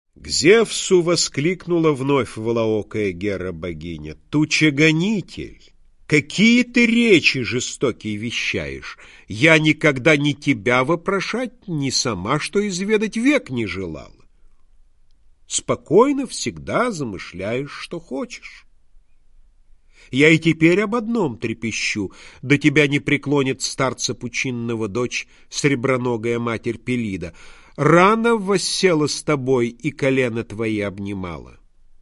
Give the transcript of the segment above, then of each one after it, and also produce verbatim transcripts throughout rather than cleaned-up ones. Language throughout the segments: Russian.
К Зевсу воскликнула вновь волоокая Гера-богиня: «Тучегонитель, какие ты речи жестокие вещаешь! Я никогда ни тебя вопрошать, ни сама, что изведать, век не желала. Спокойно всегда замышляешь, что хочешь. Я и теперь об одном трепещу: до тебя не преклонит старца пучинного дочь, среброногая матерь Пелида. Рано воссела с тобой и колено твои обнимала.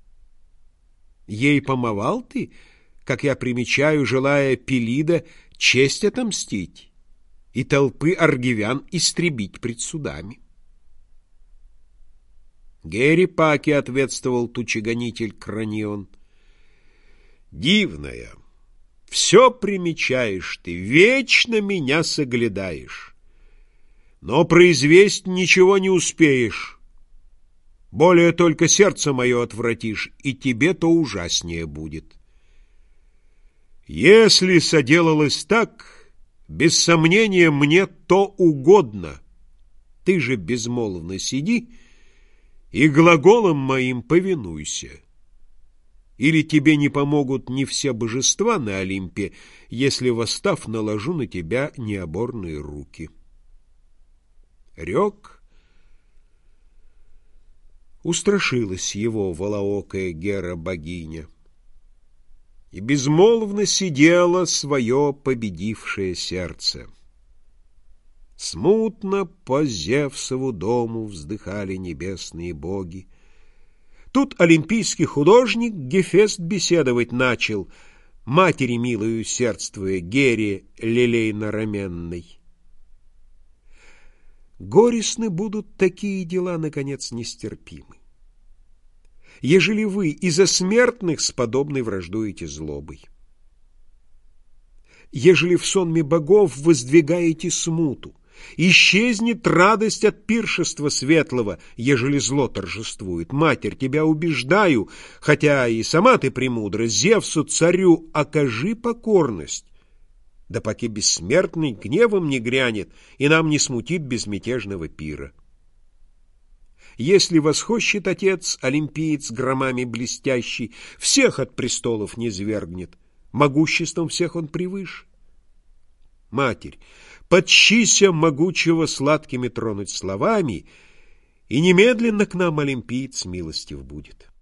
Ей помывал ты, как я примечаю, желая Пелида честь отомстить и толпы аргивян истребить пред судами». Гере Паки ответствовал тучегонитель Кранион: «Дивная, все примечаешь ты, вечно меня соглядаешь, но произвесть ничего не успеешь. Более только сердце мое отвратишь, и тебе то ужаснее будет. Если соделалось так, без сомнения мне то угодно. Ты же безмолвно сиди и глаголом моим повинуйся. Или тебе не помогут ни все божества на Олимпе, если, восстав, наложу на тебя необорные руки». Рек. Устрашилась его волоокая Гера-богиня и безмолвно сидела свое победившее сердце. Смутно по Зевсову дому вздыхали небесные боги. Тут олимпийский художник Гефест беседовать начал, матери милою сердствуя, Гере лилейно-раменной. Горестны будут такие дела, наконец, нестерпимы, ежели вы из-за смертных с подобной враждуете злобой. Ежели в сонме богов воздвигаете смуту, исчезнет радость от пиршества светлого, ежели зло торжествует. Матерь, тебя убеждаю, хотя и сама ты премудра, Зевсу царю окажи покорность, да поки бессмертный гневом не грянет и нам не смутит безмятежного пира. Если восхощет отец, олимпиец громами блестящий, всех от престолов не свергнет, могуществом всех он превыше. Матерь, подчися могучего сладкими тронуть словами, и немедленно к нам олимпиец милостив будет».